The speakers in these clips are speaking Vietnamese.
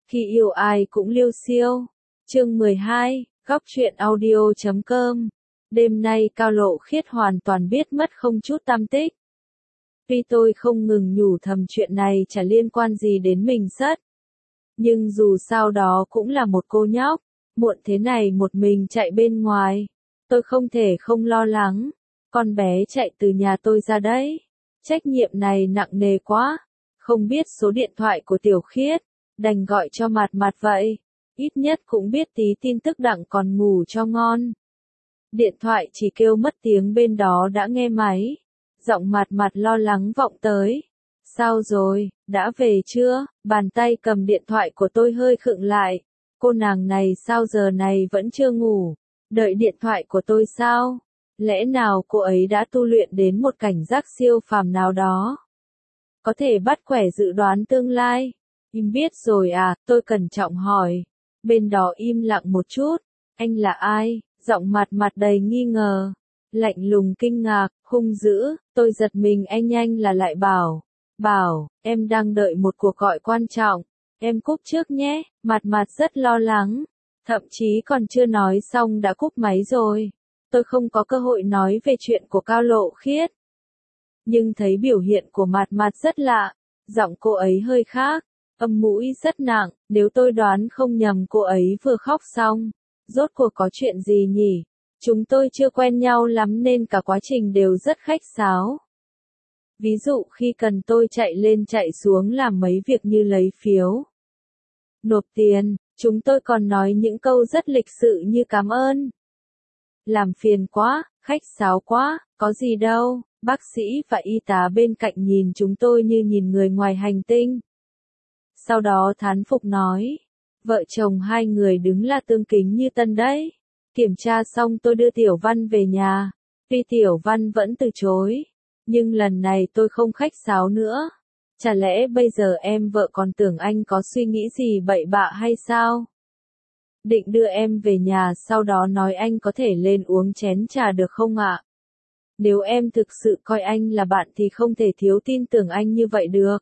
Khi yêu ai cũng liêu xiêu. Chương 12, góc truyện audio.com. Đêm nay Cao Lộ Khiết hoàn toàn biết mất không chút tăm tích. Tuy tôi không ngừng nhủ thầm chuyện này chả liên quan gì đến mình sất. Nhưng dù sao đó cũng là một cô nhóc, muộn thế này một mình chạy bên ngoài. Tôi không thể không lo lắng. Con bé chạy từ nhà tôi ra đấy. Trách nhiệm này nặng nề quá. Không biết số điện thoại của Tiểu Khiết, đành gọi cho Mạt Mạt vậy. Ít nhất cũng biết tí tin tức đặng còn ngủ cho ngon. Điện thoại chỉ kêu mất tiếng bên đó đã nghe máy. Giọng Mạt Mạt lo lắng vọng tới. Sao rồi, đã về chưa? Bàn tay cầm điện thoại của tôi hơi khựng lại. Cô nàng này sao giờ này vẫn chưa ngủ? Đợi điện thoại của tôi sao? Lẽ nào cô ấy đã tu luyện đến một cảnh giác siêu phàm nào đó? Có thể bắt quẻ dự đoán tương lai. Im biết rồi à, tôi cẩn trọng hỏi. Bên đó im lặng một chút. Anh là ai? Giọng Mạt Mạt đầy nghi ngờ. Lạnh lùng kinh ngạc, hung dữ, tôi giật mình anh là lại bảo. Bảo, em đang đợi một cuộc gọi quan trọng. Em cúp trước nhé. Mạt Mạt rất lo lắng. Thậm chí còn chưa nói xong đã cúp máy rồi. Tôi không có cơ hội nói về chuyện của Cao Lộ Khiết. Nhưng thấy biểu hiện của Mạt Mạt rất lạ. Giọng cô ấy hơi khác. Âm mũi rất nặng, nếu tôi đoán không nhầm cô ấy vừa khóc xong. Rốt cuộc có chuyện gì nhỉ? Chúng tôi chưa quen nhau lắm nên cả quá trình đều rất khách sáo. Ví dụ khi cần tôi chạy lên chạy xuống làm mấy việc như lấy phiếu, nộp tiền, chúng tôi còn nói những câu rất lịch sự như cảm ơn. Làm phiền quá, khách sáo quá, có gì đâu. Bác sĩ và y tá bên cạnh nhìn chúng tôi như nhìn người ngoài hành tinh. Sau đó thán phục nói, vợ chồng hai người đứng là tương kính như tân đấy. Kiểm tra xong tôi đưa Tiểu Văn về nhà. Tuy Tiểu Văn vẫn từ chối, nhưng lần này tôi không khách sáo nữa. Chả lẽ bây giờ em vợ còn tưởng anh có suy nghĩ gì bậy bạ hay sao? Định đưa em về nhà sau đó nói anh có thể lên uống chén trà được không ạ? Nếu em thực sự coi anh là bạn thì không thể thiếu tin tưởng anh như vậy được.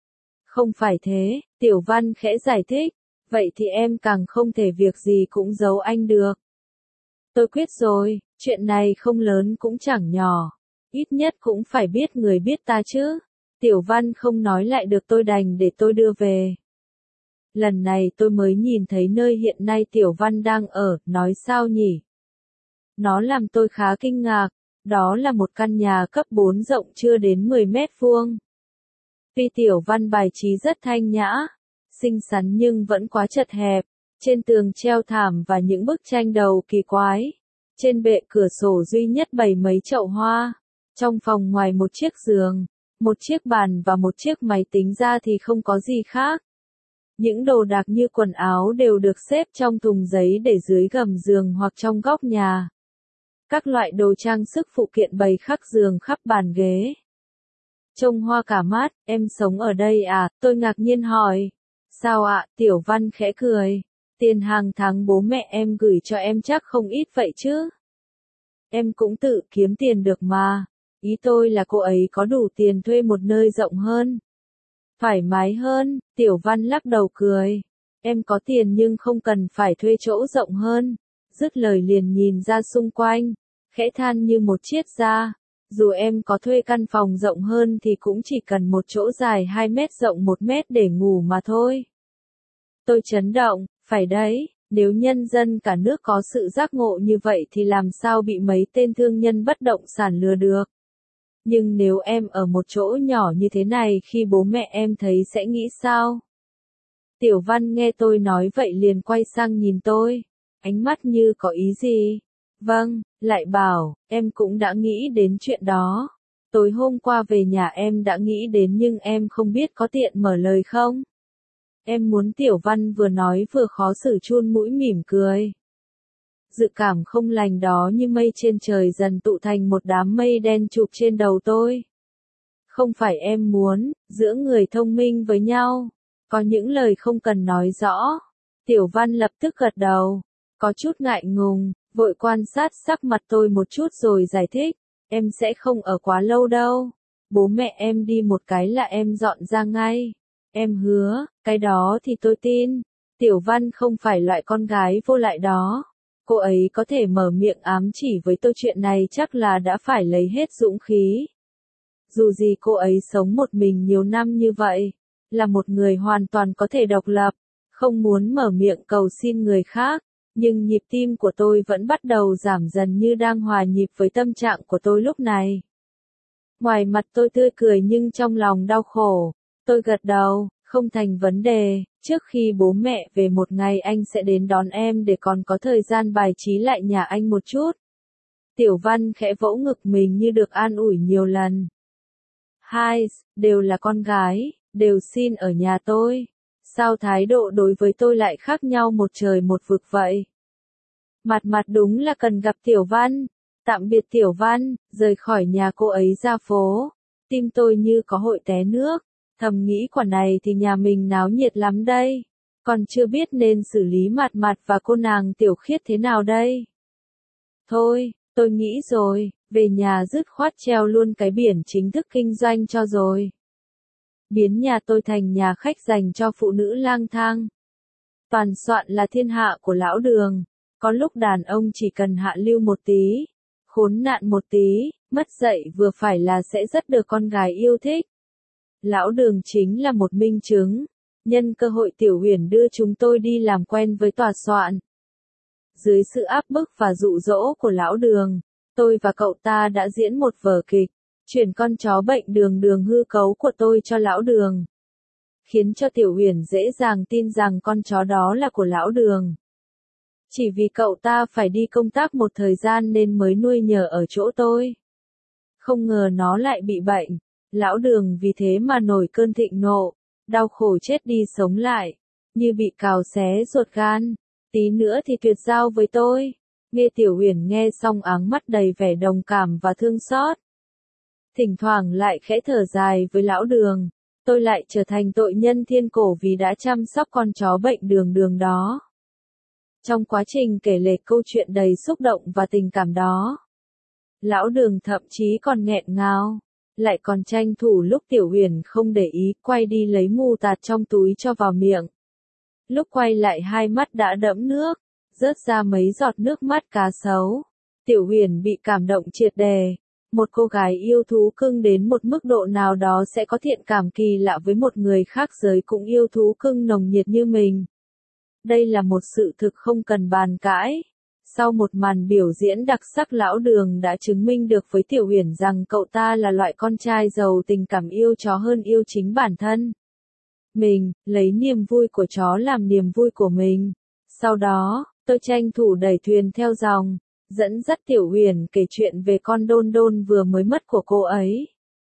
Không phải thế, Tiểu Văn khẽ giải thích. Vậy thì em càng không thể việc gì cũng giấu anh được. Tôi quyết rồi, chuyện này không lớn cũng chẳng nhỏ. Ít nhất cũng phải biết người biết ta chứ. Tiểu Văn không nói lại được tôi đành để tôi đưa về. Lần này tôi mới nhìn thấy nơi hiện nay Tiểu Văn đang ở, nói sao nhỉ? Nó làm tôi khá kinh ngạc. Đó là một căn nhà cấp 4 rộng chưa đến 10 mét vuông. Tuy Tiểu Văn bài trí rất thanh nhã, xinh xắn nhưng vẫn quá chật hẹp. Trên tường treo thảm và những bức tranh đầu kỳ quái. Trên bệ cửa sổ duy nhất bày mấy chậu hoa. Trong phòng ngoài một chiếc giường, một chiếc bàn và một chiếc máy tính ra thì không có gì khác. Những đồ đạc như quần áo đều được xếp trong thùng giấy để dưới gầm giường hoặc trong góc nhà. Các loại đồ trang sức phụ kiện bày khắp giường khắp bàn ghế. Trông hoa cả mắt, em sống ở đây à? Tôi ngạc nhiên hỏi. Sao ạ? Tiểu Văn khẽ cười. Tiền hàng tháng bố mẹ em gửi cho em chắc không ít vậy chứ? Em cũng tự kiếm tiền được mà. Ý tôi là cô ấy có đủ tiền thuê một nơi rộng hơn, thoải mái hơn. Tiểu Văn lắc đầu cười. Em có tiền nhưng không cần phải thuê chỗ rộng hơn. Dứt lời liền nhìn ra xung quanh, khẽ than như một triết gia. Dù em có thuê căn phòng rộng hơn thì cũng chỉ cần một chỗ dài 2 mét rộng 1 mét để ngủ mà thôi. Tôi chấn động, phải đấy, nếu nhân dân cả nước có sự giác ngộ như vậy thì làm sao bị mấy tên thương nhân bất động sản lừa được. Nhưng nếu em ở một chỗ nhỏ như thế này khi bố mẹ em thấy sẽ nghĩ sao? Tiểu Văn nghe tôi nói vậy liền quay sang nhìn tôi, ánh mắt như có ý gì. Vâng, lại bảo, em cũng đã nghĩ đến chuyện đó. Tối hôm qua về nhà em đã nghĩ đến nhưng em không biết có tiện mở lời không? Em muốn. Tiểu Văn vừa nói vừa khó xử chun mũi mỉm cười. Dự cảm không lành đó như mây trên trời dần tụ thành một đám mây đen chụp trên đầu tôi. Không phải em muốn, giữa người thông minh với nhau, có những lời không cần nói rõ. Tiểu Văn lập tức gật đầu, có chút ngại ngùng, vội quan sát sắc mặt tôi một chút rồi giải thích. Em sẽ không ở quá lâu đâu. Bố mẹ em đi một cái là em dọn ra ngay. Em hứa, cái đó thì tôi tin. Tiểu Văn không phải loại con gái vô lại đó. Cô ấy có thể mở miệng ám chỉ với tôi chuyện này chắc là đã phải lấy hết dũng khí. Dù gì cô ấy sống một mình nhiều năm như vậy, là một người hoàn toàn có thể độc lập, không muốn mở miệng cầu xin người khác, nhưng nhịp tim của tôi vẫn bắt đầu giảm dần như đang hòa nhịp với tâm trạng của tôi lúc này. Ngoài mặt tôi tươi cười nhưng trong lòng đau khổ, tôi gật đầu, không thành vấn đề, trước khi bố mẹ về một ngày anh sẽ đến đón em để còn có thời gian bài trí lại nhà anh một chút. Tiểu Văn khẽ vỗ ngực mình như được an ủi nhiều lần. Hai, đều là con gái, đều xin ở nhà tôi. Sao thái độ đối với tôi lại khác nhau một trời một vực vậy? Mặt mặt đúng là cần gặp Tiểu Văn. Tạm biệt Tiểu Văn, rời khỏi nhà cô ấy ra phố. Tim tôi như có hội té nước. Thầm nghĩ quả này thì nhà mình náo nhiệt lắm đây. Còn chưa biết nên xử lý mặt mặt và cô nàng Tiểu Khiết thế nào đây. Thôi, tôi nghĩ rồi, về nhà dứt khoát treo luôn cái biển chính thức kinh doanh cho rồi. Biến nhà tôi thành nhà khách dành cho phụ nữ lang thang. Toàn soạn là thiên hạ của lão Đường. Có lúc đàn ông chỉ cần hạ lưu một tí, khốn nạn một tí, mất dạy vừa phải là sẽ rất được con gái yêu thích. Lão Đường chính là một minh chứng. Nhân cơ hội Tiểu Huyền đưa chúng tôi đi làm quen với tòa soạn. Dưới sự áp bức và dụ dỗ của Lão Đường, tôi và cậu ta đã diễn một vở kịch, chuyển con chó bệnh đường đường hư cấu của tôi cho Lão Đường. Khiến cho Tiểu Huyền dễ dàng tin rằng con chó đó là của Lão Đường. Chỉ vì cậu ta phải đi công tác một thời gian nên mới nuôi nhờ ở chỗ tôi. Không ngờ nó lại bị bệnh. Lão Đường vì thế mà nổi cơn thịnh nộ, đau khổ chết đi sống lại, như bị cào xé ruột gan, tí nữa thì tuyệt giao với tôi. Nghe Tiểu Huyền nghe xong áng mắt đầy vẻ đồng cảm và thương xót. Thỉnh thoảng lại khẽ thở dài với Lão Đường, tôi lại trở thành tội nhân thiên cổ vì đã chăm sóc con chó bệnh đường đường đó. Trong quá trình kể lể câu chuyện đầy xúc động và tình cảm đó, Lão Đường thậm chí còn nghẹn ngào, lại còn tranh thủ lúc Tiểu Huyền không để ý quay đi lấy mù tạt trong túi cho vào miệng. Lúc quay lại hai mắt đã đẫm nước, rớt ra mấy giọt nước mắt cá sấu. Tiểu Huyền bị cảm động triệt đề. Một cô gái yêu thú cưng đến một mức độ nào đó sẽ có thiện cảm kỳ lạ với một người khác giới cũng yêu thú cưng nồng nhiệt như mình. Đây là một sự thực không cần bàn cãi. Sau một màn biểu diễn đặc sắc, Lão Đường đã chứng minh được với Tiểu Huyền rằng cậu ta là loại con trai giàu tình cảm yêu chó hơn yêu chính bản thân. Mình, lấy niềm vui của chó làm niềm vui của mình. Sau đó, tôi tranh thủ đẩy thuyền theo dòng, dẫn dắt Tiểu Huyền kể chuyện về con Đôn Đôn vừa mới mất của cô ấy.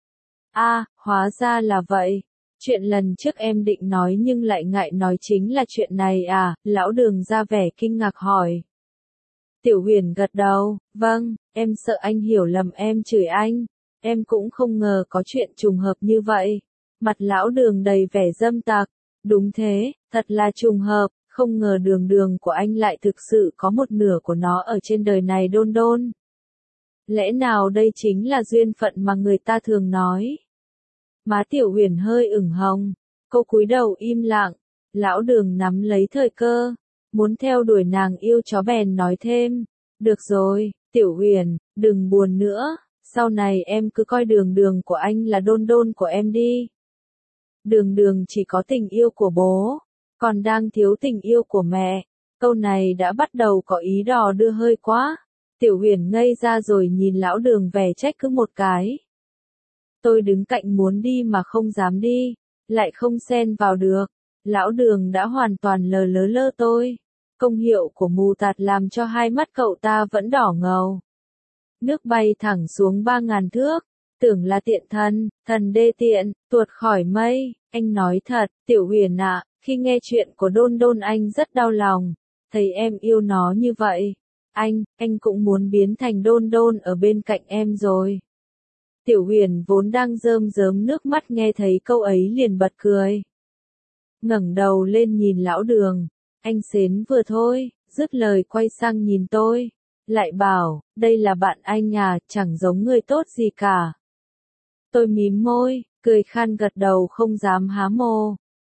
Hóa ra là vậy. Chuyện lần trước em định nói nhưng lại ngại nói chính là chuyện này à? Lão Đường ra vẻ kinh ngạc hỏi. Tiểu Huyền gật đầu, vâng, em sợ anh hiểu lầm em chửi anh. Em cũng không ngờ có chuyện trùng hợp như vậy. Mặt Lão Đường đầy vẻ dâm tặc. Đúng thế, thật là trùng hợp, không ngờ đường đường của anh lại thực sự có một nửa của nó ở trên đời này Đôn Đôn. Lẽ nào đây chính là duyên phận mà người ta thường nói? Má Tiểu Huyền hơi ửng hồng, cô cúi đầu im lặng. Lão Đường nắm lấy thời cơ, muốn theo đuổi nàng yêu chó bèn nói thêm. Được rồi, Tiểu Huyền, đừng buồn nữa, sau này em cứ coi đường đường của anh là Đôn Đôn của em đi. Đường đường chỉ có tình yêu của bố, còn đang thiếu tình yêu của mẹ. Câu này đã bắt đầu có ý đò đưa hơi quá. Tiểu Huyền ngây ra rồi nhìn Lão Đường vẻ trách cứ một cái. Tôi đứng cạnh muốn đi mà không dám đi, lại không xen vào được. Lão Đường đã hoàn toàn lờ lơ tôi. Công hiệu của mù tạt làm cho hai mắt cậu ta vẫn đỏ ngầu. Nước bay thẳng xuống 3.000 thước. Tưởng là tiện thần đê tiện, tuột khỏi mây. Anh nói thật, Tiểu Huyền ạ, khi nghe chuyện của Đôn Đôn anh rất đau lòng. Thấy em yêu nó như vậy. Anh cũng muốn biến thành Đôn Đôn ở bên cạnh em rồi. Tiểu Huyền vốn đang rơm rớm nước mắt nghe thấy câu ấy liền bật cười. Ngẩng đầu lên nhìn Lão Đường. Anh xến vừa thôi, dứt lời quay sang nhìn tôi. Lại bảo, đây là bạn anh à, chẳng giống người tốt gì cả. Tôi mím môi, cười khan gật đầu không dám há mồ.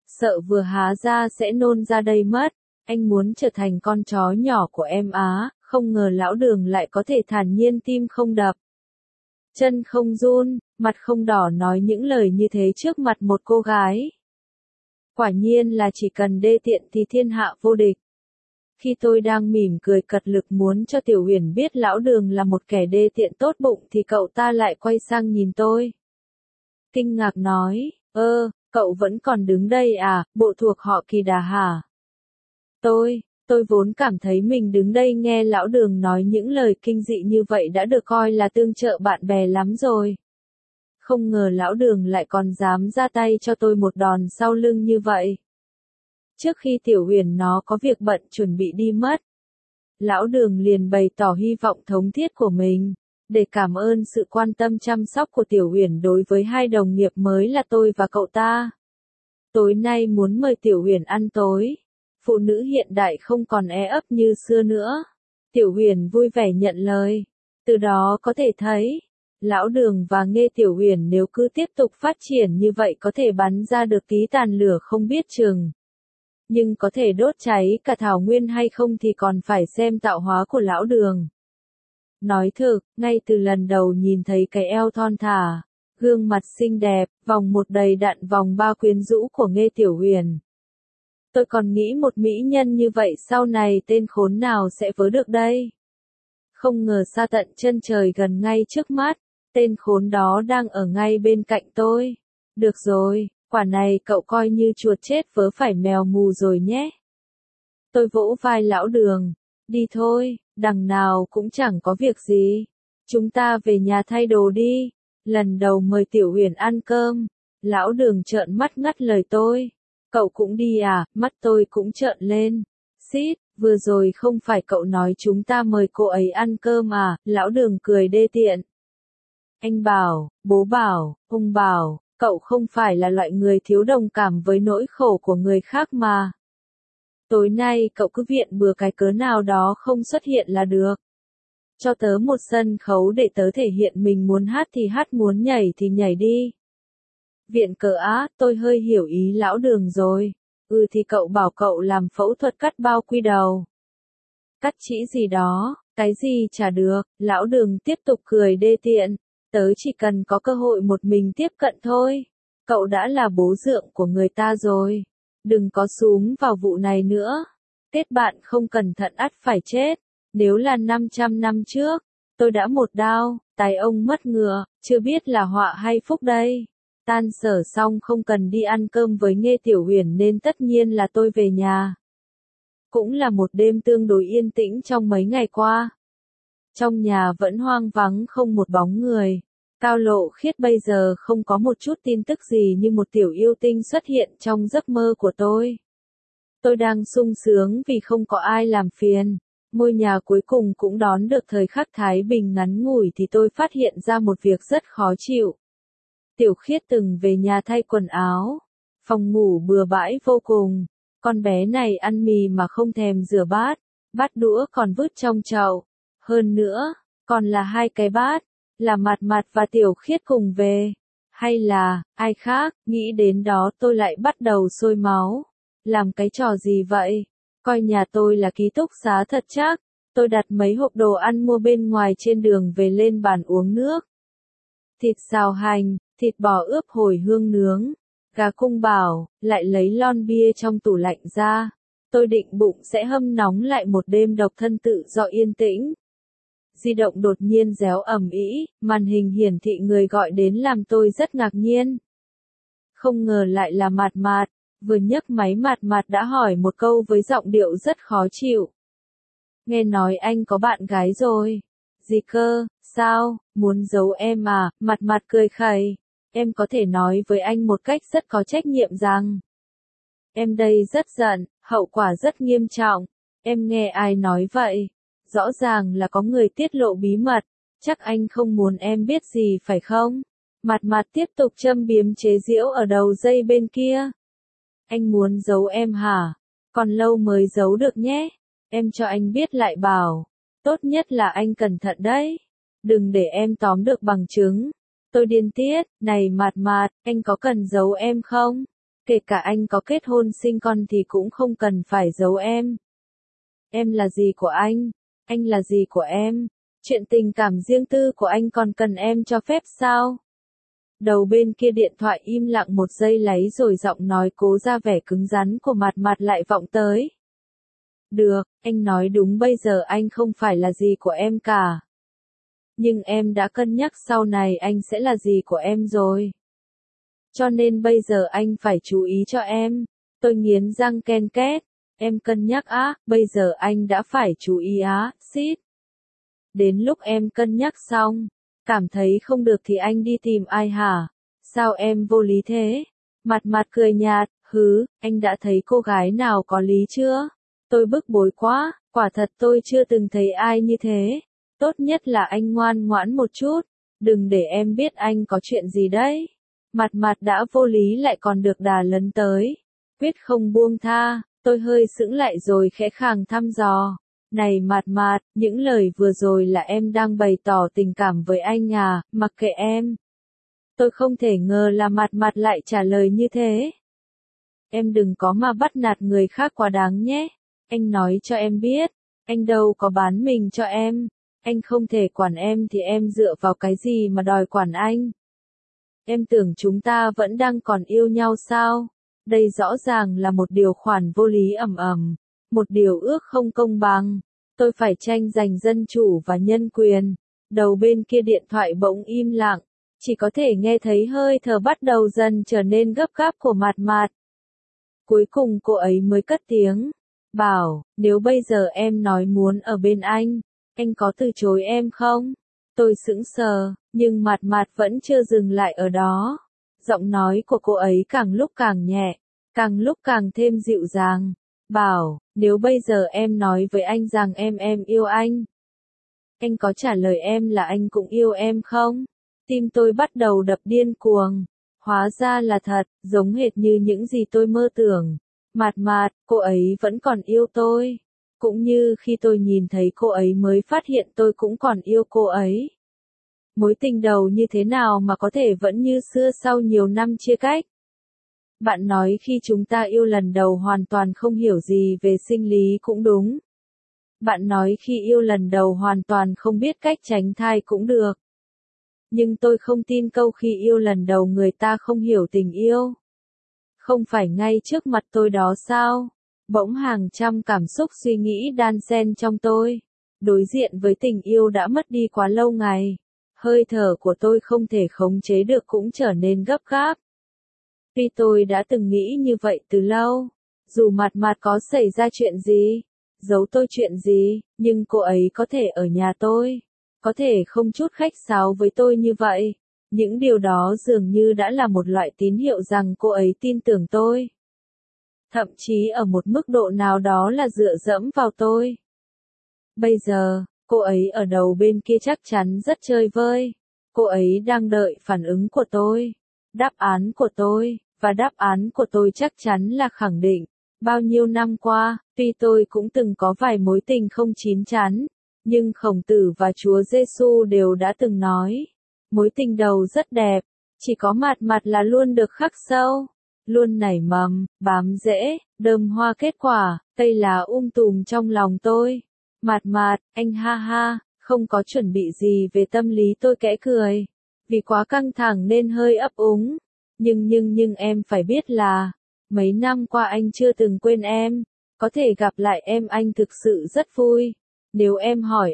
sợ vừa há ra sẽ nôn ra đây mất. Anh muốn trở thành con chó nhỏ của em á, không ngờ lão Đường lại có thể thản nhiên tim không đập. Chân không run, mặt không đỏ nói những lời như thế trước mặt một cô gái. Quả nhiên là chỉ cần đê tiện thì thiên hạ vô địch. Khi tôi đang mỉm cười cật lực muốn cho Tiểu Uyển biết lão Đường là một kẻ đê tiện tốt bụng thì cậu ta lại quay sang nhìn tôi. Kinh ngạc nói, cậu vẫn còn đứng đây à, bộ thuộc họ Kỳ Đà hả? Tôi vốn cảm thấy mình đứng đây nghe lão Đường nói những lời kinh dị như vậy đã được coi là tương trợ bạn bè lắm rồi. Không ngờ lão Đường lại còn dám ra tay cho tôi một đòn sau lưng như vậy. Trước khi Tiểu Uyển nó có việc bận chuẩn bị đi mất, lão Đường liền bày tỏ hy vọng thống thiết của mình, để cảm ơn sự quan tâm chăm sóc của Tiểu Uyển đối với hai đồng nghiệp mới là tôi và cậu ta. Tối nay muốn mời Tiểu Uyển ăn tối. Phụ nữ hiện đại không còn e ấp như xưa nữa. Tiểu Uyển vui vẻ nhận lời. Từ đó có thể thấy, lão Đường và Nghê Tiểu Uyển nếu cứ tiếp tục phát triển như vậy có thể bắn ra được tí tàn lửa không biết chừng. Nhưng có thể đốt cháy cả thảo nguyên hay không thì còn phải xem tạo hóa của lão Đường. Nói thực, ngay từ lần đầu nhìn thấy cái eo thon thả, gương mặt xinh đẹp, vòng một đầy đặn vòng ba quyến rũ của Nghê Tiểu Uyển. Tôi còn nghĩ một mỹ nhân như vậy sau này tên khốn nào sẽ vớ được đây. Không ngờ xa tận chân trời gần ngay trước mắt, tên khốn đó đang ở ngay bên cạnh tôi. Được rồi, quả này cậu coi như chuột chết vớ phải mèo mù rồi nhé. Tôi vỗ vai lão Đường, đi thôi, đằng nào cũng chẳng có việc gì. Chúng ta về nhà thay đồ đi. Lần đầu mời Tiểu Uyển ăn cơm, lão Đường trợn mắt ngắt lời tôi. Cậu cũng đi à, mắt tôi cũng trợn lên. Xít, vừa rồi không phải cậu nói chúng ta mời cô ấy ăn cơm à, lão Đường cười đê tiện. Anh bảo, bố bảo, ông bảo, cậu không phải là loại người thiếu đồng cảm với nỗi khổ của người khác mà. Tối nay cậu cứ viện bừa cái cớ nào đó không xuất hiện là được. Cho tớ một sân khấu để tớ thể hiện mình muốn hát thì hát, muốn nhảy thì nhảy đi. Viện cớ á, tôi hơi hiểu ý lão Đường rồi. Thì cậu bảo cậu làm phẫu thuật cắt bao quy đầu. Cắt chỉ gì đó, cái gì chả được, lão Đường tiếp tục cười đê tiện. Tớ chỉ cần có cơ hội một mình tiếp cận thôi. Cậu đã là bố dượng của người ta rồi. Đừng có xúm vào vụ này nữa. Kết bạn không cẩn thận ắt phải chết. Nếu là 500 năm trước, tôi đã một đao, tài ông mất ngựa, chưa biết là họa hay phúc đây. Tan sở xong không cần đi ăn cơm với Nghê Tiểu Uyển nên tất nhiên là tôi về nhà. Cũng là một đêm tương đối yên tĩnh trong mấy ngày qua. Trong nhà vẫn hoang vắng không một bóng người. Cao Lộ Khiết bây giờ không có một chút tin tức gì như một tiểu yêu tinh xuất hiện trong giấc mơ của tôi. Tôi đang sung sướng vì không có ai làm phiền. Ngôi nhà cuối cùng cũng đón được thời khắc thái bình ngắn ngủi thì tôi phát hiện ra một việc rất khó chịu. Tiểu Khiết từng về nhà thay quần áo. Phòng ngủ bừa bãi vô cùng. Con bé này ăn mì mà không thèm rửa bát. Bát đũa còn vứt trong chậu. Hơn nữa, còn là hai cái bát. Là Mạt Mạt và Tiểu Khiết cùng về. Hay là, ai khác, nghĩ đến đó tôi lại bắt đầu sôi máu. Làm cái trò gì vậy? Coi nhà tôi là ký túc xá thật chắc. Tôi đặt mấy hộp đồ ăn mua bên ngoài trên đường về lên bàn uống nước. Thịt xào hành, thịt bò ướp hồi hương nướng, gà cung bảo, lại lấy lon bia trong tủ lạnh ra. Tôi định bụng sẽ hâm nóng lại một đêm độc thân tự do yên tĩnh. Di động đột nhiên réo ầm ĩ, màn hình hiển thị người gọi đến làm tôi rất ngạc nhiên. Không ngờ lại là Mạt Mạt, vừa nhấc máy Mạt Mạt đã hỏi một câu với giọng điệu rất khó chịu. Nghe nói anh có bạn gái rồi. Gì cơ, sao, muốn giấu em à, Mạt Mạt cười khẩy. Em có thể nói với anh một cách rất có trách nhiệm rằng em đây rất giận, hậu quả rất nghiêm trọng. Em nghe ai nói vậy? Rõ ràng là có người tiết lộ bí mật, chắc anh không muốn em biết gì phải không? Mạt Mạt tiếp tục châm biếm chế giễu ở đầu dây bên kia. Anh muốn giấu em hả? Còn lâu mới giấu được nhé. Em cho anh biết lại bảo. Tốt nhất là anh cẩn thận đấy. Đừng để em tóm được bằng chứng. Tôi điên tiết, này Mạt Mạt, anh có cần giấu em không? Kể cả anh có kết hôn sinh con thì cũng không cần phải giấu em. Em là gì của anh là gì của em. Chuyện tình cảm riêng tư của anh còn cần em cho phép sao? Đầu bên kia điện thoại im lặng một giây lấy rồi giọng nói cố ra vẻ cứng rắn của Mạt Mạt lại vọng tới. Được, anh nói đúng, bây giờ anh không phải là gì của em cả. Nhưng em đã cân nhắc sau này anh sẽ là gì của em rồi. Cho nên bây giờ anh phải chú ý cho em. Tôi nghiến răng ken két. Em cân nhắc á, bây giờ anh đã phải chú ý á, xít. Đến lúc em cân nhắc xong, cảm thấy không được thì anh đi tìm ai hả? Sao em vô lý thế? Mạt Mạt cười nhạt, anh đã thấy cô gái nào có lý chưa? Tôi bức bối quá, quả thật tôi chưa từng thấy ai như thế. Tốt nhất là anh ngoan ngoãn một chút, đừng để em biết anh có chuyện gì đấy. Mạt Mạt đã vô lý lại còn được đà lấn tới. Quyết không buông tha, tôi hơi sững lại rồi khẽ khàng thăm dò. Này Mạt Mạt, những lời vừa rồi là em đang bày tỏ tình cảm với anh à, mặc kệ em. Tôi không thể ngờ là Mạt Mạt lại trả lời như thế. Em đừng có mà bắt nạt người khác quá đáng nhé. Anh nói cho em biết, anh đâu có bán mình cho em. Anh không thể quản em thì em dựa vào cái gì mà đòi quản anh. Em tưởng chúng ta vẫn đang còn yêu nhau sao? Đây rõ ràng là một điều khoản vô lý ầm ầm, một điều ước không công bằng. Tôi phải tranh giành dân chủ và nhân quyền. Đầu bên kia điện thoại bỗng im lặng, chỉ có thể nghe thấy hơi thở bắt đầu dần trở nên gấp gáp của Mạt Mạt. Cuối cùng cô ấy mới cất tiếng, bảo, nếu bây giờ em nói muốn ở bên anh có từ chối em không? Tôi sững sờ, nhưng Mạt Mạt vẫn chưa dừng lại ở đó. Giọng nói của cô ấy càng lúc càng nhẹ, càng lúc càng thêm dịu dàng. Bảo, nếu bây giờ em nói với anh rằng em yêu anh có trả lời em là anh cũng yêu em không? Tim tôi bắt đầu đập điên cuồng. Hóa ra là thật, giống hệt như những gì tôi mơ tưởng. Mạt Mạt, cô ấy vẫn còn yêu tôi. Cũng như khi tôi nhìn thấy cô ấy mới phát hiện tôi cũng còn yêu cô ấy. Mối tình đầu như thế nào mà có thể vẫn như xưa sau nhiều năm chia cách? Bạn nói khi chúng ta yêu lần đầu hoàn toàn không hiểu gì về sinh lý cũng đúng. Bạn nói khi yêu lần đầu hoàn toàn không biết cách tránh thai cũng được. Nhưng tôi không tin câu khi yêu lần đầu người ta không hiểu tình yêu. Không phải ngay trước mặt tôi đó sao? Bỗng hàng trăm cảm xúc suy nghĩ đan xen trong tôi. Đối diện với tình yêu đã mất đi quá lâu ngày. Hơi thở của tôi không thể khống chế được cũng trở nên gấp gáp. Tuy tôi đã từng nghĩ như vậy từ lâu. Dù Mạt Mạt có xảy ra chuyện gì, giấu tôi chuyện gì, nhưng cô ấy có thể ở nhà tôi. Có thể không chút khách sáo với tôi như vậy. Những điều đó dường như đã là một loại tín hiệu rằng cô ấy tin tưởng tôi. Thậm chí ở một mức độ nào đó là dựa dẫm vào tôi. Bây giờ, cô ấy ở đầu bên kia chắc chắn rất chơi vơi. Cô ấy đang đợi phản ứng của tôi, đáp án của tôi, và đáp án của tôi chắc chắn là khẳng định. Bao nhiêu năm qua, tuy tôi cũng từng có vài mối tình không chín chắn, nhưng Khổng Tử và Chúa Giêsu đều đã từng nói, mối tình đầu rất đẹp, chỉ có Mạt Mạt là luôn được khắc sâu, luôn nảy mầm, bám rễ, đơm hoa kết quả, cây lá tùm trong lòng tôi. Mạt Mạt, anh ha ha, không có chuẩn bị gì về tâm lý, tôi khẽ cười, vì quá căng thẳng nên hơi ấp úng. Nhưng em phải biết là, mấy năm qua anh chưa từng quên em, có thể gặp lại em anh thực sự rất vui. Nếu em hỏi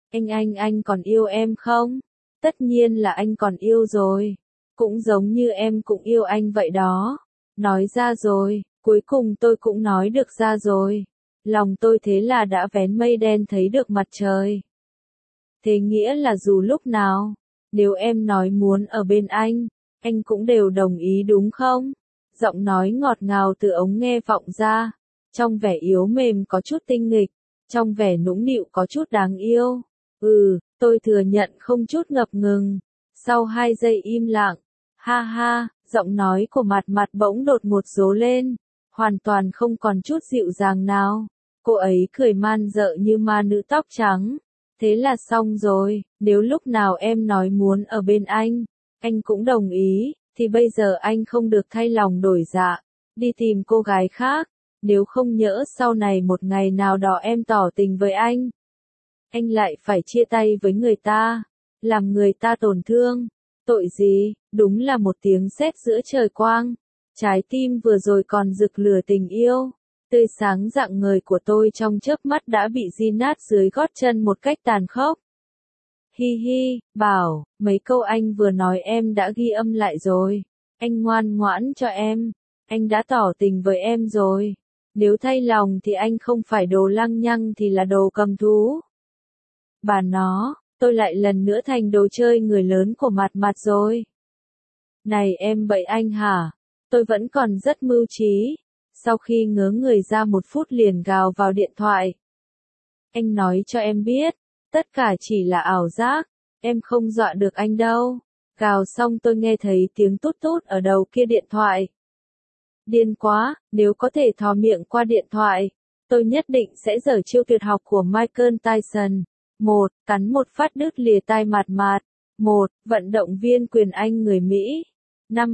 anh còn yêu em không? Tất nhiên là anh còn yêu rồi. Cũng giống như em cũng yêu anh vậy đó. Nói ra rồi, cuối cùng tôi cũng nói được ra rồi. Lòng tôi thế là đã vén mây đen thấy được mặt trời. Thế nghĩa là dù lúc nào, nếu em nói muốn ở bên anh cũng đều đồng ý đúng không? Giọng nói ngọt ngào từ ống nghe vọng ra, trong vẻ yếu mềm có chút tinh nghịch, trong vẻ nũng nịu có chút đáng yêu. Tôi thừa nhận không chút ngập ngừng. Sau 2 giây im lặng, ha ha, giọng nói của Mạt Mạt bỗng đột ngột rố lên, hoàn toàn không còn chút dịu dàng nào. Cô ấy cười man dợ như ma nữ tóc trắng. Thế là xong rồi, nếu lúc nào em nói muốn ở bên anh cũng đồng ý, thì bây giờ anh không được thay lòng đổi dạ. đi tìm cô gái khác, nếu không nhỡ sau này một ngày nào đó em tỏ tình với anh lại phải chia tay với người ta, làm người ta tổn thương. Tội gì, đúng là một tiếng sét giữa trời quang. Trái tim vừa rồi còn rực lửa tình yêu, tươi sáng rạng ngời của tôi trong chớp mắt đã bị ri nát dưới gót chân một cách tàn khốc. Hi hi, Bảo, mấy câu anh vừa nói em đã ghi âm lại rồi. Anh ngoan ngoãn cho em, anh đã tỏ tình với em rồi. Nếu thay lòng thì anh không phải đồ lăng nhăng thì là đồ cầm thú. Bà nó, tôi lại lần nữa thành đồ chơi người lớn của mặt mặt rồi. Này em bậy anh hả? Tôi vẫn còn rất mưu trí. Sau khi ngớ người ra một phút liền gào vào điện thoại. Anh nói cho em biết, tất cả chỉ là ảo giác, em không dọa được anh đâu. Gào xong tôi nghe thấy tiếng tút tút ở đầu kia điện thoại. Điên quá, nếu có thể thò miệng qua điện thoại, tôi nhất định sẽ giở chiêu tuyệt học của Michael Tyson. 1. Cắn một phát đứt lìa tai mặt mạt. 1. Vận động viên quyền Anh người Mỹ. Năm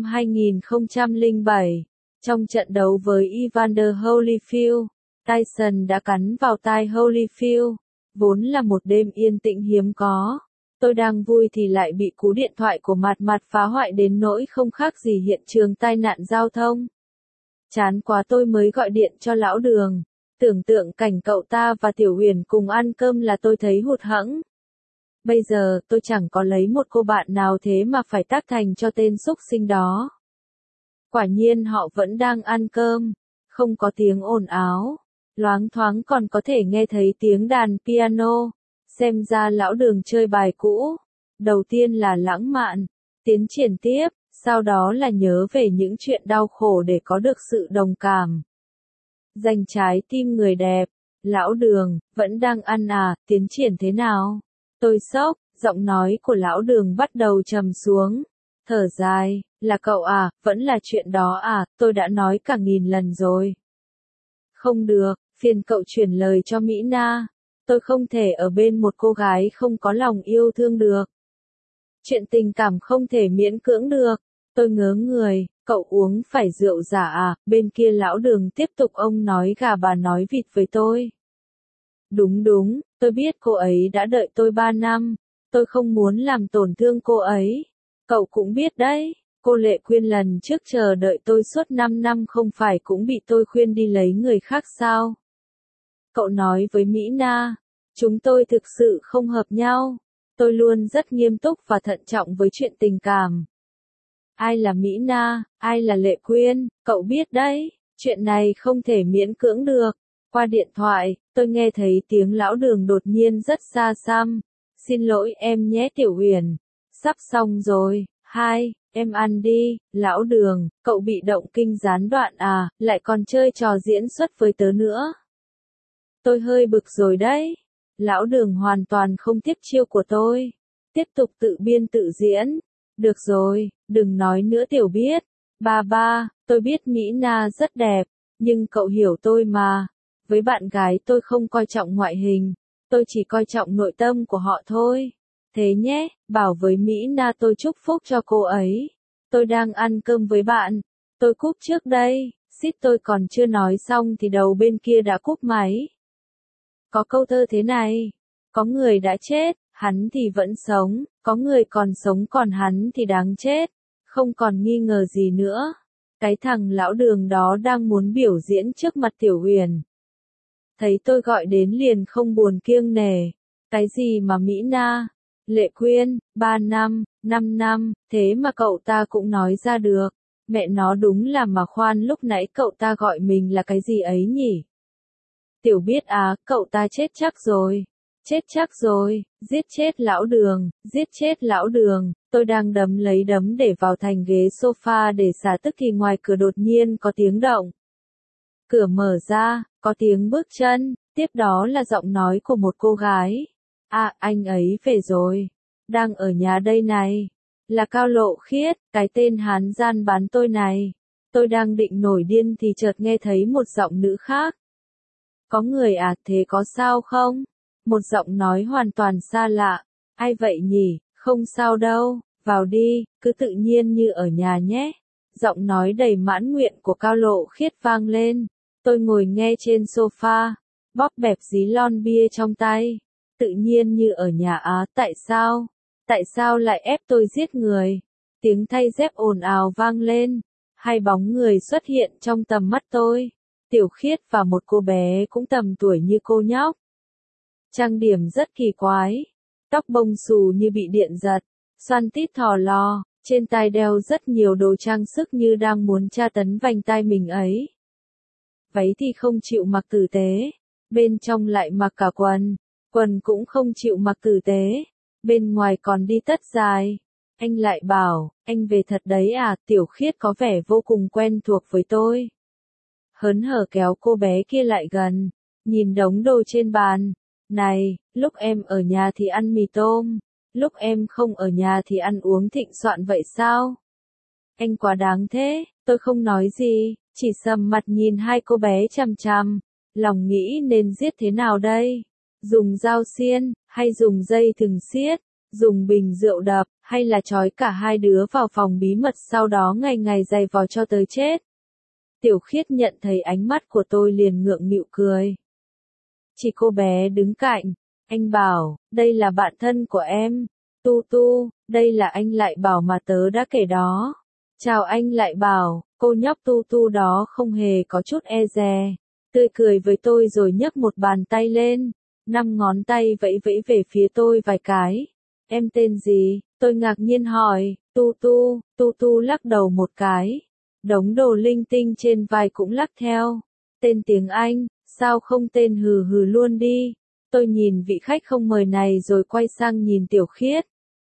2007, trong trận đấu với Evander Holyfield, Tyson đã cắn vào tai Holyfield. Vốn là một đêm yên tĩnh hiếm có. Tôi đang vui thì lại bị cú điện thoại của mặt mặt phá hoại đến nỗi không khác gì hiện trường tai nạn giao thông. Chán quá tôi mới gọi điện cho lão Đường. Tưởng tượng cảnh cậu ta và Tiểu Huyền cùng ăn cơm là tôi thấy hụt hẫng. Bây giờ tôi chẳng có lấy một cô bạn nào thế mà phải tác thành cho tên xúc sinh đó. Quả nhiên họ vẫn đang ăn cơm, không có tiếng ồn ào, loáng thoáng còn có thể nghe thấy tiếng đàn piano. Xem ra lão Đường chơi bài cũ. Đầu tiên là lãng mạn, tiến triển tiếp, sau đó là nhớ về những chuyện đau khổ để có được sự đồng cảm. Giành trái tim người đẹp, lão Đường, vẫn đang ăn à, tiến triển thế nào? Tôi sốc, giọng nói của lão Đường bắt đầu trầm xuống. Thở dài, là cậu à, vẫn là chuyện đó à, tôi đã nói cả 1000 lần rồi. Không được, phiền cậu chuyển lời cho Mỹ Na. Tôi không thể ở bên một cô gái không có lòng yêu thương được. Chuyện tình cảm không thể miễn cưỡng được. Tôi ngớ người, cậu uống phải rượu giả à, bên kia lão Đường tiếp tục ông nói gà bà nói vịt với tôi. Đúng, tôi biết cô ấy đã đợi tôi 3 năm, tôi không muốn làm tổn thương cô ấy. Cậu cũng biết đấy, cô Lệ Quyên lần trước chờ đợi tôi suốt 5 năm không phải cũng bị tôi khuyên đi lấy người khác sao? Cậu nói với Mỹ Na, chúng tôi thực sự không hợp nhau. Tôi luôn rất nghiêm túc và thận trọng với chuyện tình cảm. Ai là Mỹ Na, ai là Lệ Quyên, cậu biết đấy, chuyện này không thể miễn cưỡng được. Qua điện thoại, tôi nghe thấy tiếng lão Đường đột nhiên rất xa xăm. Xin lỗi em nhé Tiểu Huyền, sắp xong rồi. Hai, em ăn đi, lão Đường, cậu bị động kinh gián đoạn à, lại còn chơi trò diễn xuất với tớ nữa. Tôi hơi bực rồi đấy. Lão Đường hoàn toàn không tiếp chiêu của tôi. Tiếp tục tự biên tự diễn. Được rồi, đừng nói nữa Tiểu biết. Ba, tôi biết Mỹ Na rất đẹp, nhưng cậu hiểu tôi mà. Với bạn gái tôi không coi trọng ngoại hình, tôi chỉ coi trọng nội tâm của họ thôi. Thế nhé, bảo với Mỹ Na tôi chúc phúc cho cô ấy. Tôi đang ăn cơm với bạn. Tôi cúp trước đây, xít tôi còn chưa nói xong thì đầu bên kia đã cúp máy. Có câu thơ thế này, có người đã chết, hắn thì vẫn sống, có người còn sống còn hắn thì đáng chết, không còn nghi ngờ gì nữa. Cái thằng lão Đường đó đang muốn biểu diễn trước mặt Tiểu Huyền. Thấy tôi gọi đến liền không buồn kiêng nể. Cái gì mà Mỹ Na, Lệ Quyên, 3 năm, 5 năm, thế mà cậu ta cũng nói ra được. Mẹ nó đúng là mà khoan lúc nãy cậu ta gọi mình là cái gì ấy nhỉ? Tiểu biết à, cậu ta chết chắc rồi. Chết chắc rồi, giết chết lão Đường, giết chết lão Đường. Tôi đang đấm lấy đấm để vào thành ghế sofa để xả tức thì ngoài cửa đột nhiên có tiếng động. Cửa mở ra, có tiếng bước chân, tiếp đó là giọng nói của một cô gái. À, anh ấy về rồi. Đang ở nhà đây này. Là Cao Lộ Khiết, cái tên hán gian bán tôi này. Tôi đang định nổi điên thì chợt nghe thấy một giọng nữ khác. Có người à, thế có sao không? Một giọng nói hoàn toàn xa lạ. Ai vậy nhỉ? Không sao đâu, vào đi, cứ tự nhiên như ở nhà nhé. Giọng nói đầy mãn nguyện của Cao Lộ Khiết vang lên. Tôi ngồi nghe trên sofa, bóp bẹp dí lon bia trong tay. Tự nhiên như ở nhà Á. Tại sao? Tại sao lại ép tôi giết người? Tiếng thay dép ồn ào vang lên. Hai bóng người xuất hiện trong tầm mắt tôi. Tiểu Khiết và một cô bé cũng tầm tuổi như cô nhóc. Trang điểm rất kỳ quái. Tóc bông xù như bị điện giật. Xoăn tít thò lò. Trên tai đeo rất nhiều đồ trang sức như đang muốn tra tấn vành tai mình ấy. Váy thì không chịu mặc tử tế. Bên trong lại mặc cả quần. Quần cũng không chịu mặc tử tế. Bên ngoài còn đi tất dài. Anh lại bảo, anh về thật đấy à? Tiểu Khiết có vẻ vô cùng quen thuộc với tôi. Hớn hở kéo cô bé kia lại gần. Nhìn đống đồ trên bàn. Này, lúc em ở nhà thì ăn mì tôm. Lúc em không ở nhà thì ăn uống thịnh soạn vậy sao? Anh quá đáng thế. Tôi không nói gì, chỉ sầm mặt nhìn hai cô bé chằm chằm. Lòng nghĩ nên giết thế nào đây? Dùng dao xiên, hay dùng dây thừng siết? Dùng bình rượu đập, hay là trói cả hai đứa vào phòng bí mật sau đó ngày ngày giày vò cho tới chết? Tiểu Khiết nhận thấy ánh mắt của tôi liền ngượng nghịu cười. Chỉ cô bé đứng cạnh, anh bảo, đây là bạn thân của em. Tu Tu, đây là anh lại bảo mà tớ đã kể đó. Chào anh lại bảo, cô nhóc Tu Tu đó không hề có chút e dè. Tươi cười với tôi rồi nhấc một bàn tay lên. 5 ngón tay vẫy vẫy về phía tôi vài cái. Em tên gì? Tôi ngạc nhiên hỏi. Tu Tu. Tu Tu lắc đầu một cái. Đống đồ linh tinh trên vai cũng lắc theo. Tên tiếng Anh, sao không tên hừ hừ luôn đi. Tôi nhìn vị khách không mời này rồi quay sang nhìn Tiểu Khiết.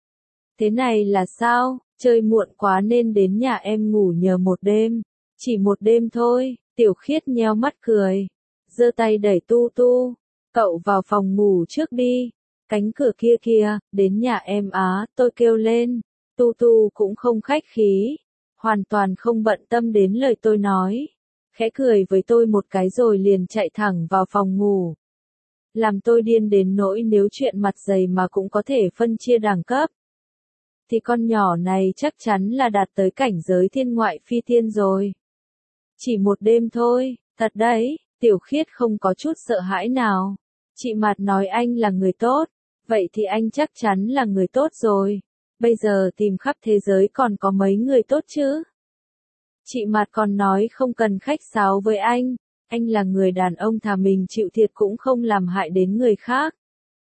Thế này là sao? Chơi muộn quá nên đến nhà em ngủ nhờ một đêm. Chỉ một đêm thôi. Tiểu Khiết nheo mắt cười. Giơ tay đẩy Tu Tu. Cậu vào phòng ngủ trước đi. Cánh cửa kia kìa, đến nhà em á, tôi kêu lên. Tu Tu cũng không khách khí. Hoàn toàn không bận tâm đến lời tôi nói. Khẽ cười với tôi một cái rồi liền chạy thẳng vào phòng ngủ. Làm tôi điên đến nỗi nếu chuyện mặt dày mà cũng có thể phân chia đẳng cấp. Thì con nhỏ này chắc chắn là đạt tới cảnh giới thiên ngoại phi tiên rồi. Chỉ một đêm thôi, thật đấy, Tiểu Khiết không có chút sợ hãi nào. Chị Mạt nói anh là người tốt, vậy thì anh chắc chắn là người tốt rồi. Bây giờ tìm khắp thế giới còn có mấy người tốt chứ? Chị Mạt còn nói không cần khách sáo với anh là người đàn ông thà mình chịu thiệt cũng không làm hại đến người khác.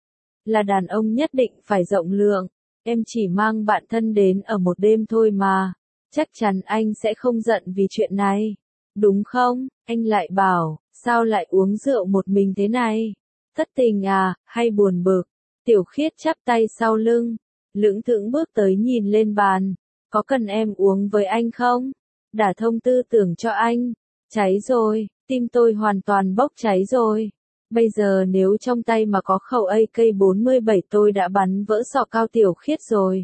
Là đàn ông nhất định phải rộng lượng, em chỉ mang bạn thân đến ở một đêm thôi mà, chắc chắn anh sẽ không giận vì chuyện này. Đúng không? Anh lại bảo, sao lại uống rượu một mình thế này? Thất tình à, hay buồn bực? Tiểu Khiết chắp tay sau lưng, lững thững bước tới nhìn lên bàn. Có cần em uống với anh không? Đả thông tư tưởng cho anh. Cháy rồi, tim tôi hoàn toàn bốc cháy rồi. Bây giờ nếu trong tay mà có khẩu AK-47 tôi đã bắn vỡ sọ Cao Tiểu Khiết rồi.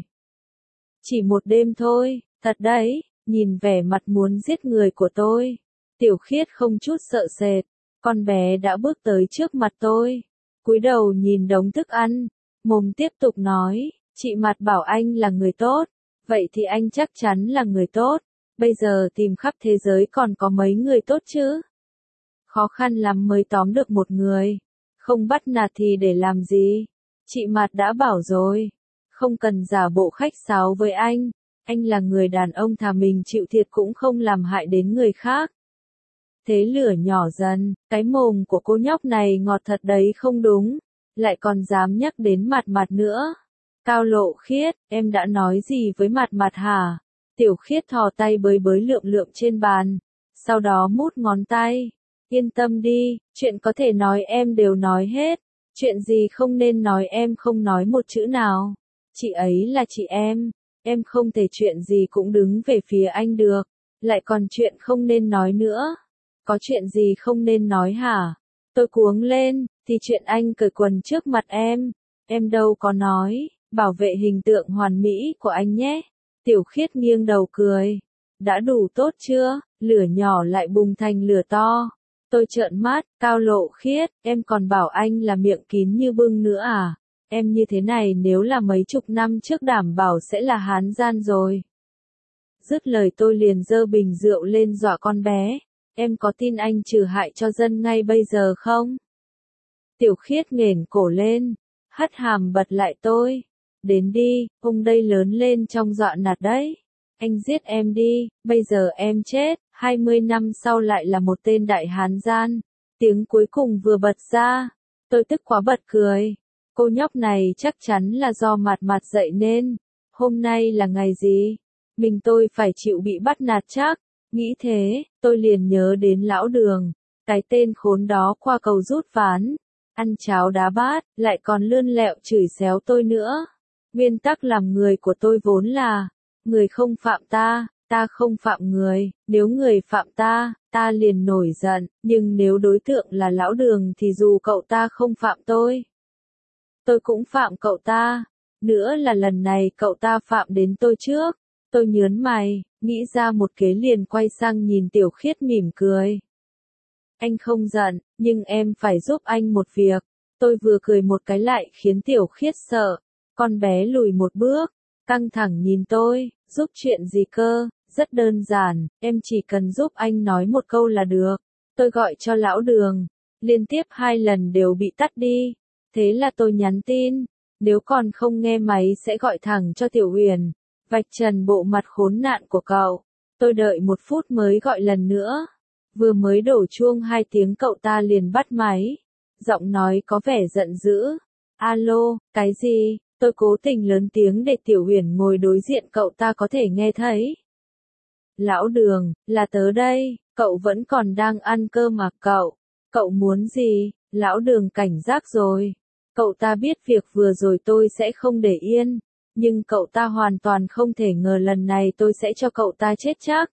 Chỉ một đêm thôi, thật đấy, nhìn vẻ mặt muốn giết người của tôi. Tiểu Khiết không chút sợ sệt, con bé đã bước tới trước mặt tôi. Cúi đầu nhìn đống thức ăn, mồm tiếp tục nói, chị Mạt bảo anh là người tốt, vậy thì anh chắc chắn là người tốt. Bây giờ tìm khắp thế giới còn có mấy người tốt chứ? Khó khăn lắm mới tóm được một người. Không bắt nạt thì để làm gì? Chị Mạt đã bảo rồi. Không cần giả bộ khách sáo với anh. Anh là người đàn ông thà mình chịu thiệt cũng không làm hại đến người khác. Thế lửa nhỏ dần, cái mồm của cô nhóc này ngọt thật đấy không đúng. Lại còn dám nhắc đến Mạt Mạt nữa. Cao Lộ Khiết, em đã nói gì với Mạt Mạt hả? Tiểu Khiết thò tay bới bới lượm lượm trên bàn. Sau đó mút ngón tay. Yên tâm đi, chuyện có thể nói em đều nói hết. Chuyện gì không nên nói em không nói một chữ nào. Chị ấy là chị em không thể chuyện gì cũng đứng về phía anh được. Lại còn chuyện không nên nói nữa. Có chuyện gì không nên nói hả? Tôi cuống lên, thì chuyện anh cởi quần trước mặt em đâu có nói, bảo vệ hình tượng hoàn mỹ của anh nhé. Tiểu Khiết nghiêng đầu cười. Đã đủ tốt chưa? Lửa nhỏ lại bùng thành lửa to. Tôi trợn mắt, Cao Lộ Khiết, em còn bảo anh là miệng kín như bưng nữa à? Em như thế này nếu là mấy chục năm trước đảm bảo sẽ là hán gian rồi. Dứt lời tôi liền giơ bình rượu lên dọa con bé. Em có tin anh trừ hại cho dân ngay bây giờ không? Tiểu Khiết nghển cổ lên, hất hàm bật lại tôi. Đến đi, ông đây lớn lên trong dọa nạt đấy. Anh giết em đi, bây giờ em chết, 20 năm sau lại là một tên đại hán gian. Tiếng cuối cùng vừa bật ra, tôi tức quá bật cười. Cô nhóc này chắc chắn là do mặt mặt dậy nên. Hôm nay là ngày gì? Mình tôi phải chịu bị bắt nạt chắc. Nghĩ thế, tôi liền nhớ đến lão Đường. Cái tên khốn đó qua cầu rút ván. Ăn cháo đá bát, lại còn lươn lẹo chửi xéo tôi nữa. Nguyên tắc làm người của tôi vốn là, người không phạm ta, ta không phạm người, nếu người phạm ta, ta liền nổi giận, nhưng nếu đối tượng là lão Đường thì dù cậu ta không phạm tôi cũng phạm cậu ta. Nữa là lần này cậu ta phạm đến tôi trước. Tôi nhớn mày, nghĩ ra một kế liền quay sang nhìn Tiểu Khiết mỉm cười. Anh không giận, nhưng em phải giúp anh một việc. Tôi vừa cười một cái lại khiến Tiểu Khiết sợ. Con bé lùi một bước, căng thẳng nhìn tôi, giúp chuyện gì cơ? Rất đơn giản, em chỉ cần giúp anh nói một câu là được. Tôi gọi cho lão Đường, liên tiếp 2 lần đều bị tắt đi. Thế là tôi nhắn tin, nếu còn không nghe máy sẽ gọi thẳng cho Tiểu Huyền, vạch trần bộ mặt khốn nạn của cậu. Tôi đợi 1 phút mới gọi lần nữa. Vừa mới đổ chuông 2 tiếng cậu ta liền bắt máy. Giọng nói có vẻ giận dữ. Alo, cái gì? Tôi cố tình lớn tiếng để Tiểu Huyền ngồi đối diện cậu ta có thể nghe thấy. Lão Đường, là tớ đây, cậu vẫn còn đang ăn cơm à cậu? Cậu muốn gì? Lão Đường cảnh giác rồi. Cậu ta biết việc vừa rồi tôi sẽ không để yên, nhưng cậu ta hoàn toàn không thể ngờ lần này tôi sẽ cho cậu ta chết chắc.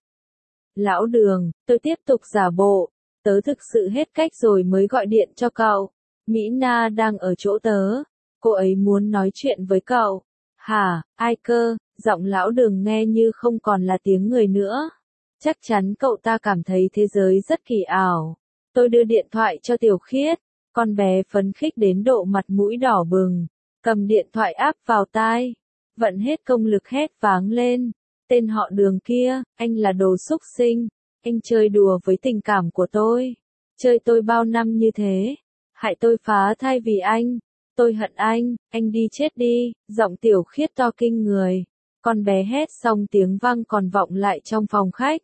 Lão Đường, tôi tiếp tục giả bộ, tớ thực sự hết cách rồi mới gọi điện cho cậu. Mỹ Na đang ở chỗ tớ, cô ấy muốn nói chuyện với cậu. Hả, ai cơ? Giọng lão Đường nghe như không còn là tiếng người nữa. Chắc chắn cậu ta cảm thấy thế giới rất kỳ ảo. Tôi đưa điện thoại cho Tiểu Khiết, con bé phấn khích đến độ mặt mũi đỏ bừng, cầm điện thoại áp vào tai, vận hết công lực hét váng lên. Tên họ Đường kia, anh là đồ xúc sinh, anh chơi đùa với tình cảm của tôi. Chơi tôi bao năm như thế, hại tôi phá thai vì anh. Tôi hận anh đi chết đi, giọng Tiểu Khiết to kinh người. Con bé hét xong tiếng vang còn vọng lại trong phòng khách.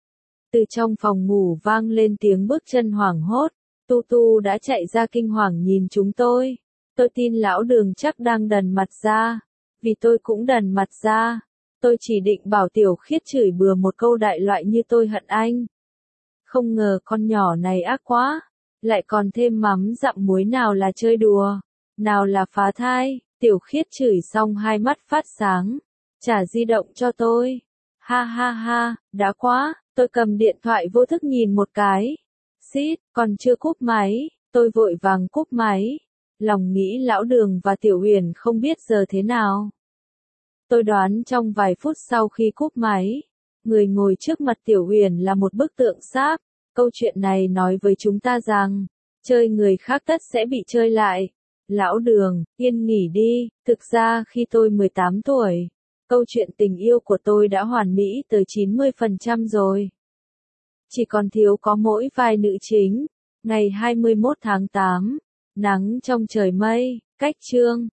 Từ trong phòng ngủ vang lên tiếng bước chân hoảng hốt. Tu Tu đã chạy ra kinh hoàng nhìn chúng tôi. Tôi tin lão Đường chắc đang đần mặt ra. Vì tôi cũng đần mặt ra. Tôi chỉ định bảo Tiểu Khiết chửi bừa một câu đại loại như tôi hận anh. Không ngờ con nhỏ này ác quá. Lại còn thêm mắm dặm muối, nào là chơi đùa, nào là phá thai. Tiểu Khiết chửi xong 2 mắt phát sáng. Trả di động cho tôi. Ha ha ha, đã quá. Tôi cầm điện thoại vô thức nhìn một cái. Xít, còn chưa cúp máy. Tôi vội vàng cúp máy. Lòng nghĩ lão Đường và Tiểu Huyền không biết giờ thế nào. Tôi đoán trong vài phút sau khi cúp máy, người ngồi trước mặt Tiểu Huyền là một bức tượng sáp. Câu chuyện này nói với chúng ta rằng, chơi người khác tất sẽ bị chơi lại. Lão Đường, yên nghỉ đi, thực ra khi tôi 18 tuổi, câu chuyện tình yêu của tôi đã hoàn mỹ tới 90% rồi. Chỉ còn thiếu có mỗi vai nữ chính. Ngày 21 tháng 8, nắng trong trời mây, cách chương.